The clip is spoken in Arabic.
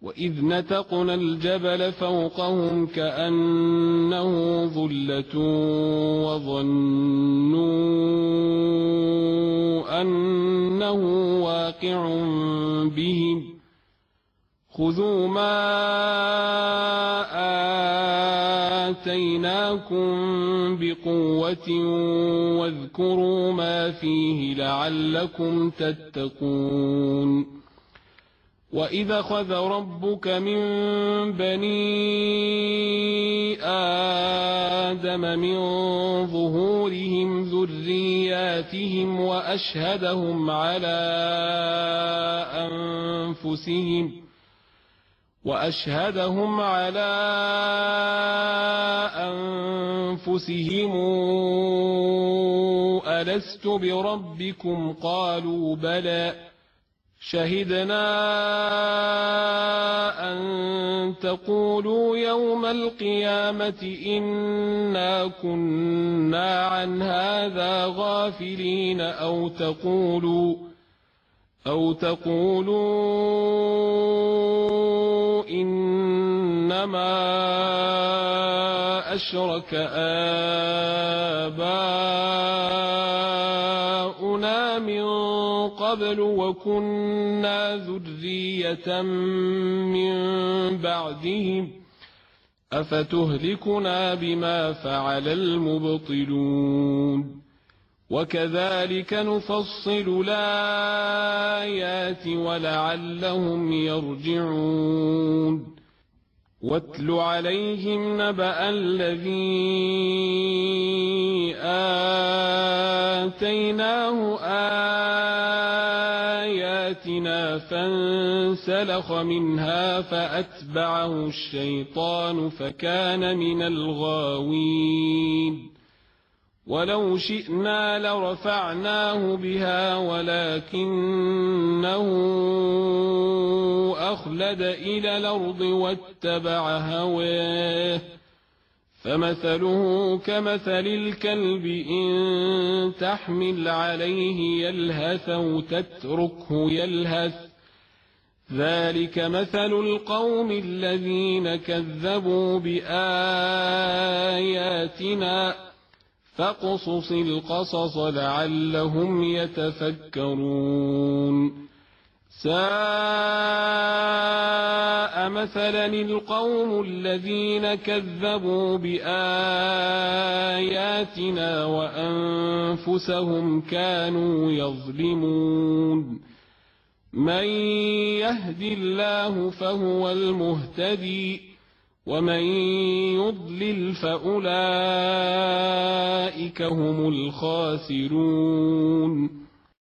وإذ نتقنا الجبل فوقهم كأنه ظلة وظنوا أنه واقع بهم خذوا ما آتيناكم بقوة واذكروا ما فيه لعلكم تتقون وإذ أخذ ربك من بني آدم من ظهورهم ذرياتهم وأشهدهم على أنفسهم ألست بربكم قالوا بلى شهدنا أن تقولوا يوم القيامة إنا كنا عن هذا غافلين أو تقولوا إنما أشرك آباؤنا من قبل وكنا ذرية من بعدهم أفتهلكنا بما فعل المبطلون وكذلك نفصل الآيات ولعلهم يرجعون واتل عليهم نبأ الذي آتيناه آياتنا فانسلخ منها فأتبعه الشيطان فكان من الغاوين ولو شئنا لرفعناه بها ولكنه أخلد إلى الأرض واتبع هواه فمثله كمثل الكلب إن تحمل عليه يلهث أو تتركه يلهث ذلك مثل القوم الذين كذبوا بآياتنا فاقصص القصص لعلهم يتفكرون ساء مثلا القوم الذين كذبوا بآياتنا وأنفسهم كانوا يظلمون من يهد الله فهو المهتدي ومن يضلل فأولئك هم الخاسرون